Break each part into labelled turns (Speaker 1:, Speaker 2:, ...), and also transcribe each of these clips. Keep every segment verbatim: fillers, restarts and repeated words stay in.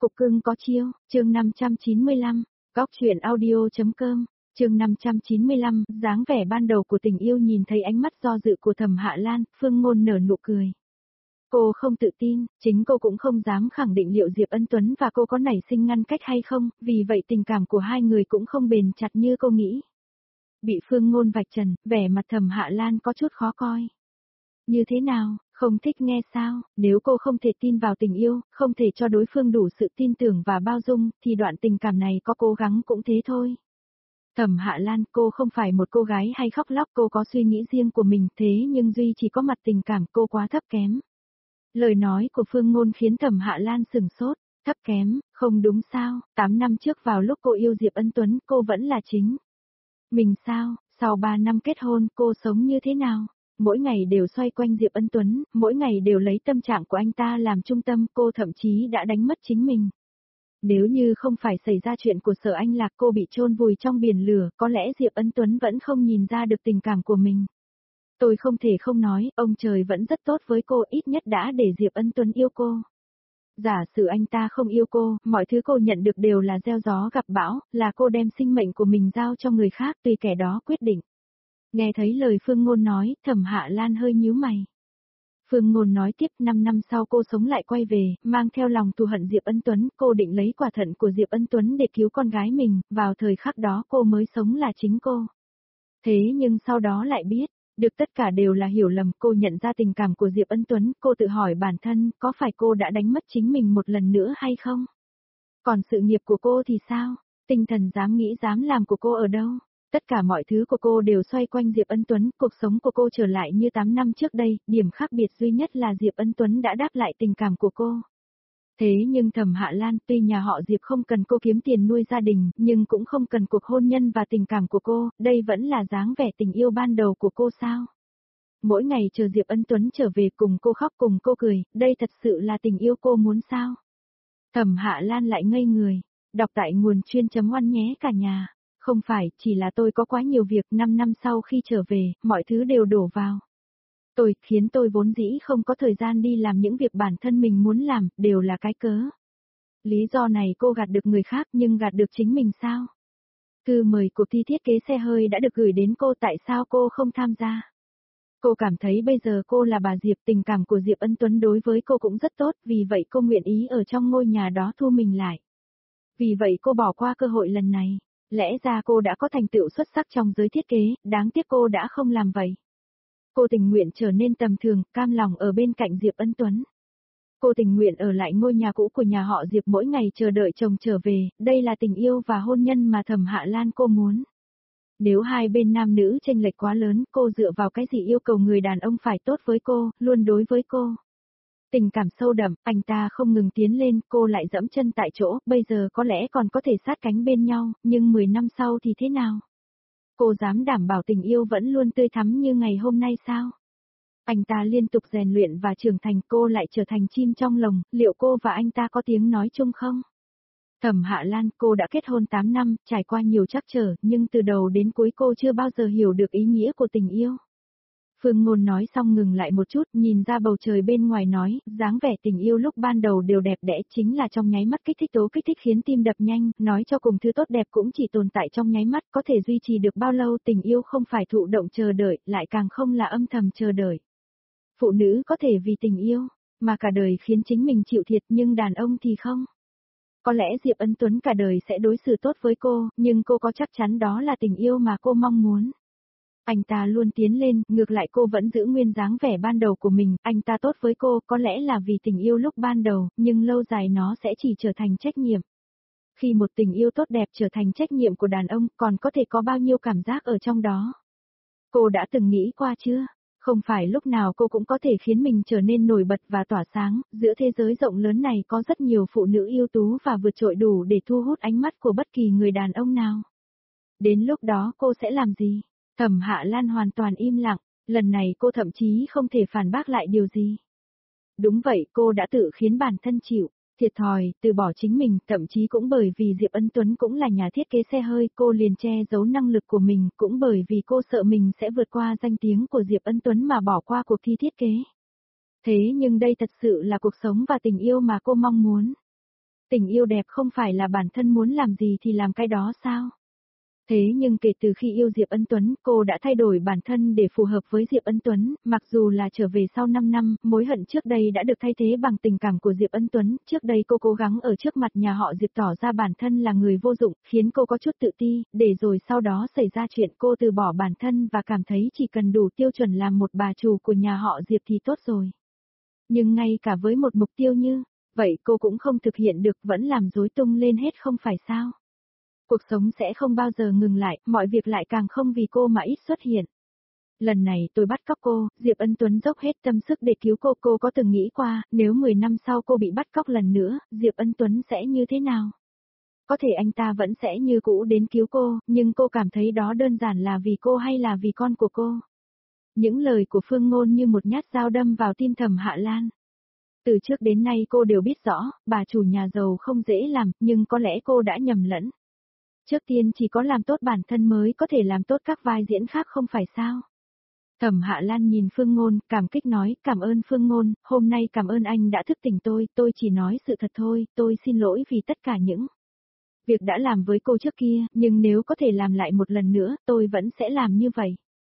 Speaker 1: Cục cưng có chiêu, chương năm trăm chín mươi lăm, góc truyện audio.com, chương năm trăm chín mươi lăm, dáng vẻ ban đầu của tình yêu. Nhìn thấy ánh mắt do dự của Thẩm Hạ Lan, Phương Ngôn nở nụ cười. Cô không tự tin, chính cô cũng không dám khẳng định liệu Diệp Ân Tuấn và cô có nảy sinh ngăn cách hay không, vì vậy tình cảm của hai người cũng không bền chặt như cô nghĩ. Bị Phương Ngôn vạch trần, vẻ mặt Thẩm Hạ Lan có chút khó coi. Như thế nào, không thích nghe sao? Nếu cô không thể tin vào tình yêu, không thể cho đối phương đủ sự tin tưởng và bao dung, thì đoạn tình cảm này có cố gắng cũng thế thôi. Thẩm Hạ Lan, cô không phải một cô gái hay khóc lóc, cô có suy nghĩ riêng của mình, thế nhưng duy chỉ có mặt tình cảm cô quá thấp kém. Lời nói của Phương Ngôn khiến Thẩm Hạ Lan sửng sốt. Thấp kém, không đúng sao? Tám năm trước vào lúc cô yêu Diệp Ân Tuấn, cô vẫn là chính mình sao? Sau ba năm kết hôn, cô sống như thế nào? Mỗi ngày đều xoay quanh Diệp Ân Tuấn, mỗi ngày đều lấy tâm trạng của anh ta làm trung tâm, cô thậm chí đã đánh mất chính mình. Nếu như không phải xảy ra chuyện của Sở Anh Lạc, cô bị chôn vùi trong biển lửa, có lẽ Diệp Ân Tuấn vẫn không nhìn ra được tình cảm của mình. Tôi không thể không nói, ông trời vẫn rất tốt với cô, ít nhất đã để Diệp Ân Tuấn yêu cô. Giả sử anh ta không yêu cô, mọi thứ cô nhận được đều là gieo gió gặp bão, là cô đem sinh mệnh của mình giao cho người khác, tùy kẻ đó quyết định. Nghe thấy lời Phương Ngôn nói, Thẩm Hạ Lan hơi nhíu mày. Phương Ngôn nói tiếp, năm năm sau cô sống lại quay về, mang theo lòng thù hận Diệp Ân Tuấn, cô định lấy quả thận của Diệp Ân Tuấn để cứu con gái mình, vào thời khắc đó cô mới sống là chính cô. Thế nhưng sau đó lại biết, được tất cả đều là hiểu lầm, cô nhận ra tình cảm của Diệp Ân Tuấn, cô tự hỏi bản thân, có phải cô đã đánh mất chính mình một lần nữa hay không? Còn sự nghiệp của cô thì sao? Tinh thần dám nghĩ dám làm của cô ở đâu? Tất cả mọi thứ của cô đều xoay quanh Diệp Ân Tuấn, cuộc sống của cô trở lại như tám năm trước đây, điểm khác biệt duy nhất là Diệp Ân Tuấn đã đáp lại tình cảm của cô. Thế nhưng Thẩm Hạ Lan, tuy nhà họ Diệp không cần cô kiếm tiền nuôi gia đình, nhưng cũng không cần cuộc hôn nhân và tình cảm của cô, đây vẫn là dáng vẻ tình yêu ban đầu của cô sao? Mỗi ngày chờ Diệp Ân Tuấn trở về cùng cô khóc cùng cô cười, đây thật sự là tình yêu cô muốn sao? Thẩm Hạ Lan lại ngây người, đọc tại nguồn chuyên chấm oan nhé cả nhà. Không phải, chỉ là tôi có quá nhiều việc, năm năm sau khi trở về, mọi thứ đều đổ vào. Tôi, khiến tôi vốn dĩ không có thời gian đi làm những việc bản thân mình muốn làm, đều là cái cớ. Lý do này cô gạt được người khác nhưng gạt được chính mình sao? Thư mời cuộc thi thiết kế xe hơi đã được gửi đến cô, tại sao cô không tham gia? Cô cảm thấy bây giờ cô là bà Diệp, tình cảm của Diệp Ân Tuấn đối với cô cũng rất tốt, vì vậy cô nguyện ý ở trong ngôi nhà đó thu mình lại. Vì vậy cô bỏ qua cơ hội lần này. Lẽ ra cô đã có thành tựu xuất sắc trong giới thiết kế, đáng tiếc cô đã không làm vậy. Cô tình nguyện trở nên tầm thường, cam lòng ở bên cạnh Diệp Ân Tuấn. Cô tình nguyện ở lại ngôi nhà cũ của nhà họ Diệp, mỗi ngày chờ đợi chồng trở về, đây là tình yêu và hôn nhân mà Thẩm Hạ Lan cô muốn. Nếu hai bên nam nữ chênh lệch quá lớn, cô dựa vào cái gì yêu cầu người đàn ông phải tốt với cô, luôn đối với cô? Tình cảm sâu đậm, anh ta không ngừng tiến lên, cô lại dẫm chân tại chỗ, bây giờ có lẽ còn có thể sát cánh bên nhau, nhưng mười năm sau thì thế nào? Cô dám đảm bảo tình yêu vẫn luôn tươi thắm như ngày hôm nay sao? Anh ta liên tục rèn luyện và trưởng thành, cô lại trở thành chim trong lồng, liệu cô và anh ta có tiếng nói chung không? Thẩm Hạ Lan, cô đã kết hôn tám năm, trải qua nhiều trắc trở, nhưng từ đầu đến cuối cô chưa bao giờ hiểu được ý nghĩa của tình yêu. Phương Ngôn nói xong ngừng lại một chút, nhìn ra bầu trời bên ngoài nói, dáng vẻ tình yêu lúc ban đầu đều đẹp đẽ, chính là trong nháy mắt kích thích tố kích thích khiến tim đập nhanh, nói cho cùng thứ tốt đẹp cũng chỉ tồn tại trong nháy mắt, có thể duy trì được bao lâu, tình yêu không phải thụ động chờ đợi, lại càng không là âm thầm chờ đợi. Phụ nữ có thể vì tình yêu, mà cả đời khiến chính mình chịu thiệt, nhưng đàn ông thì không. Có lẽ Diệp Ân Tuấn cả đời sẽ đối xử tốt với cô, nhưng cô có chắc chắn đó là tình yêu mà cô mong muốn? Anh ta luôn tiến lên, ngược lại cô vẫn giữ nguyên dáng vẻ ban đầu của mình, anh ta tốt với cô có lẽ là vì tình yêu lúc ban đầu, nhưng lâu dài nó sẽ chỉ trở thành trách nhiệm. Khi một tình yêu tốt đẹp trở thành trách nhiệm của đàn ông, còn có thể có bao nhiêu cảm giác ở trong đó? Cô đã từng nghĩ qua chưa? Không phải lúc nào cô cũng có thể khiến mình trở nên nổi bật và tỏa sáng, giữa thế giới rộng lớn này có rất nhiều phụ nữ ưu tú và vượt trội đủ để thu hút ánh mắt của bất kỳ người đàn ông nào. Đến lúc đó cô sẽ làm gì? Thẩm Hạ Lan hoàn toàn im lặng, lần này cô thậm chí không thể phản bác lại điều gì. Đúng vậy, cô đã tự khiến bản thân chịu thiệt thòi, từ bỏ chính mình, thậm chí cũng bởi vì Diệp Ân Tuấn cũng là nhà thiết kế xe hơi, cô liền che giấu năng lực của mình, cũng bởi vì cô sợ mình sẽ vượt qua danh tiếng của Diệp Ân Tuấn mà bỏ qua cuộc thi thiết kế. Thế nhưng đây thật sự là cuộc sống và tình yêu mà cô mong muốn. Tình yêu đẹp không phải là bản thân muốn làm gì thì làm cái đó sao? Thế nhưng kể từ khi yêu Diệp Ân Tuấn, cô đã thay đổi bản thân để phù hợp với Diệp Ân Tuấn, mặc dù là trở về sau năm năm, mối hận trước đây đã được thay thế bằng tình cảm của Diệp Ân Tuấn, trước đây cô cố gắng ở trước mặt nhà họ Diệp tỏ ra bản thân là người vô dụng, khiến cô có chút tự ti, để rồi sau đó xảy ra chuyện cô từ bỏ bản thân và cảm thấy chỉ cần đủ tiêu chuẩn làm một bà chủ của nhà họ Diệp thì tốt rồi. Nhưng ngay cả với một mục tiêu như vậy cô cũng không thực hiện được, vẫn làm rối tung lên hết không phải sao? Cuộc sống sẽ không bao giờ ngừng lại, mọi việc lại càng không vì cô mà ít xuất hiện. Lần này tôi bắt cóc cô, Diệp Ân Tuấn dốc hết tâm sức để cứu cô, cô có từng nghĩ qua, nếu mười năm sau cô bị bắt cóc lần nữa, Diệp Ân Tuấn sẽ như thế nào? Có thể anh ta vẫn sẽ như cũ đến cứu cô, nhưng cô cảm thấy đó đơn giản là vì cô hay là vì con của cô? Những lời của Phương Ngôn như một nhát dao đâm vào tim Thẩm Hạ Lan. Từ trước đến nay cô đều biết rõ, bà chủ nhà giàu không dễ làm, nhưng có lẽ cô đã nhầm lẫn. Trước tiên chỉ có làm tốt bản thân mới có thể làm tốt các vai diễn khác không phải sao? Thẩm Hạ Lan nhìn Phương Ngôn, cảm kích nói, cảm ơn Phương Ngôn, hôm nay cảm ơn anh đã thức tỉnh tôi, tôi chỉ nói sự thật thôi, tôi xin lỗi vì tất cả những việc đã làm với cô trước kia, nhưng nếu có thể làm lại một lần nữa, tôi vẫn sẽ làm như vậy.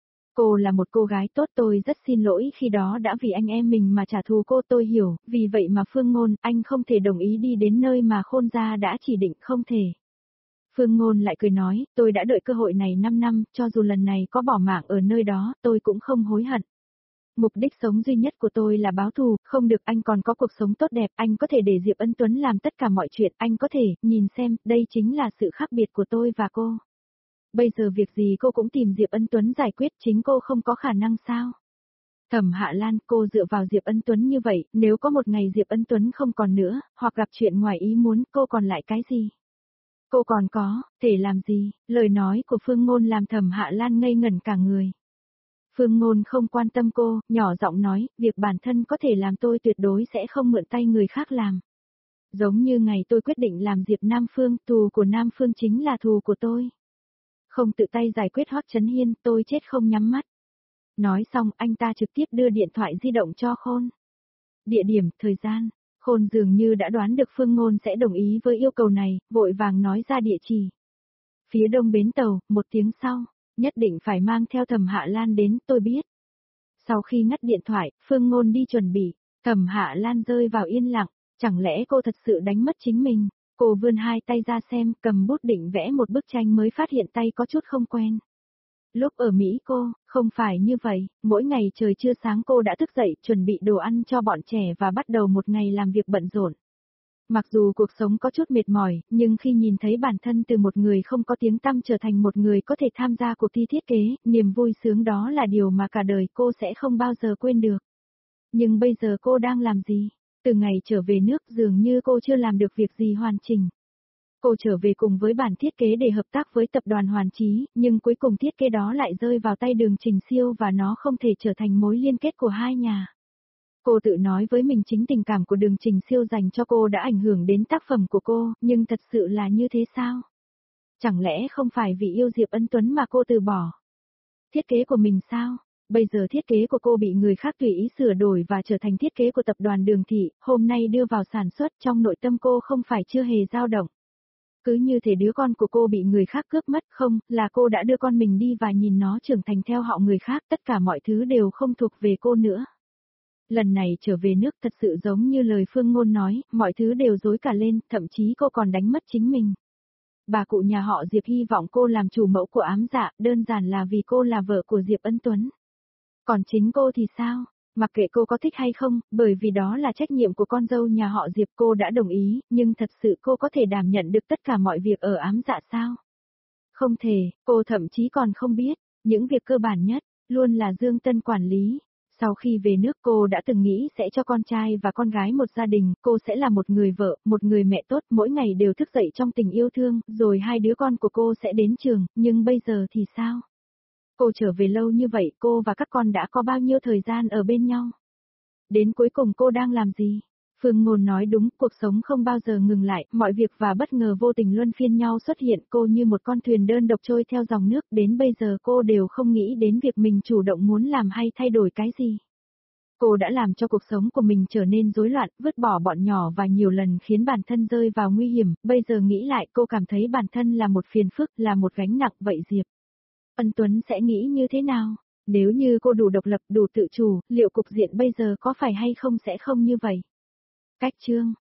Speaker 1: Cô là một cô gái tốt, tôi rất xin lỗi khi đó đã vì anh em mình mà trả thù cô, tôi hiểu, vì vậy mà Phương Ngôn, anh không thể đồng ý đi đến nơi mà Khôn gia đã chỉ định, không thể. Phương Ngôn lại cười nói, tôi đã đợi cơ hội này năm năm, cho dù lần này có bỏ mạng ở nơi đó, tôi cũng không hối hận. Mục đích sống duy nhất của tôi là báo thù, không được, anh còn có cuộc sống tốt đẹp, anh có thể để Diệp Ân Tuấn làm tất cả mọi chuyện, anh có thể, nhìn xem, đây chính là sự khác biệt của tôi và cô. Bây giờ việc gì cô cũng tìm Diệp Ân Tuấn giải quyết, chính cô không có khả năng sao? Thẩm Hạ Lan, cô dựa vào Diệp Ân Tuấn như vậy, nếu có một ngày Diệp Ân Tuấn không còn nữa, hoặc gặp chuyện ngoài ý muốn, cô còn lại cái gì? Cô còn có, thể làm gì? Lời nói của Phương Ngôn làm Thẩm Hạ Lan ngây ngẩn cả người. Phương Ngôn không quan tâm cô, nhỏ giọng nói, việc bản thân có thể làm tôi tuyệt đối sẽ không mượn tay người khác làm. Giống như ngày tôi quyết định làm Diệp Nam Phương, thù của Nam Phương chính là thù của tôi. Không tự tay giải quyết Hoắc Chấn Hiên, tôi chết không nhắm mắt. Nói xong, anh ta trực tiếp đưa điện thoại di động cho Khôn. Địa điểm, thời gian, Khôn dường như đã đoán được Phương Ngôn sẽ đồng ý với yêu cầu này, vội vàng nói ra địa chỉ. Phía đông bến tàu, một tiếng sau, nhất định phải mang theo Thẩm Hạ Lan đến, tôi biết. Sau khi ngắt điện thoại, Phương Ngôn đi chuẩn bị, Thẩm Hạ Lan rơi vào yên lặng, chẳng lẽ cô thật sự đánh mất chính mình? Cô vươn hai tay ra xem, cầm bút định vẽ một bức tranh mới phát hiện tay có chút không quen. Lúc ở Mỹ cô, không phải như vậy, mỗi ngày trời chưa sáng cô đã thức dậy, chuẩn bị đồ ăn cho bọn trẻ và bắt đầu một ngày làm việc bận rộn. Mặc dù cuộc sống có chút mệt mỏi, nhưng khi nhìn thấy bản thân từ một người không có tiếng tăm trở thành một người có thể tham gia cuộc thi thiết kế, niềm vui sướng đó là điều mà cả đời cô sẽ không bao giờ quên được. Nhưng bây giờ cô đang làm gì? Từ ngày trở về nước dường như cô chưa làm được việc gì hoàn chỉnh. Cô trở về cùng với bản thiết kế để hợp tác với tập đoàn Hoàn Chí, nhưng cuối cùng thiết kế đó lại rơi vào tay Đường Trình Siêu và nó không thể trở thành mối liên kết của hai nhà. Cô tự nói với mình chính tình cảm của Đường Trình Siêu dành cho cô đã ảnh hưởng đến tác phẩm của cô, nhưng thật sự là như thế sao? Chẳng lẽ không phải vì yêu Diệp Ân Tuấn mà cô từ bỏ thiết kế của mình sao? Bây giờ thiết kế của cô bị người khác tùy ý sửa đổi và trở thành thiết kế của tập đoàn Đường Thị, hôm nay đưa vào sản xuất, trong nội tâm cô không phải chưa hề dao động. Cứ như thể đứa con của cô bị người khác cướp mất, không, là cô đã đưa con mình đi và nhìn nó trưởng thành theo họ người khác, tất cả mọi thứ đều không thuộc về cô nữa. Lần này trở về nước thật sự giống như lời Phương Ngôn nói, mọi thứ đều rối cả lên, thậm chí cô còn đánh mất chính mình. Bà cụ nhà họ Diệp hy vọng cô làm chủ mẫu của Ám Dạ, đơn giản là vì cô là vợ của Diệp Ân Tuấn. Còn chính cô thì sao? Mặc kệ cô có thích hay không, bởi vì đó là trách nhiệm của con dâu nhà họ Diệp, cô đã đồng ý, nhưng thật sự cô có thể đảm nhận được tất cả mọi việc ở Ám Dạ sao? Không thể, cô thậm chí còn không biết, những việc cơ bản nhất, luôn là Dương Tân quản lý. Sau khi về nước cô đã từng nghĩ sẽ cho con trai và con gái một gia đình, cô sẽ là một người vợ, một người mẹ tốt, mỗi ngày đều thức dậy trong tình yêu thương, rồi hai đứa con của cô sẽ đến trường, nhưng bây giờ thì sao? Cô trở về lâu như vậy, cô và các con đã có bao nhiêu thời gian ở bên nhau? Đến cuối cùng cô đang làm gì? Phương Ngôn nói đúng, cuộc sống không bao giờ ngừng lại, mọi việc và bất ngờ vô tình luân phiên nhau xuất hiện, cô như một con thuyền đơn độc trôi theo dòng nước, đến bây giờ cô đều không nghĩ đến việc mình chủ động muốn làm hay thay đổi cái gì. Cô đã làm cho cuộc sống của mình trở nên rối loạn, vứt bỏ bọn nhỏ và nhiều lần khiến bản thân rơi vào nguy hiểm, bây giờ nghĩ lại cô cảm thấy bản thân là một phiền phức, là một gánh nặng. Vậy Diệp Ân Tuấn sẽ nghĩ như thế nào? Nếu như cô đủ độc lập, đủ tự chủ, liệu cục diện bây giờ có phải hay không sẽ không như vậy? Cách chương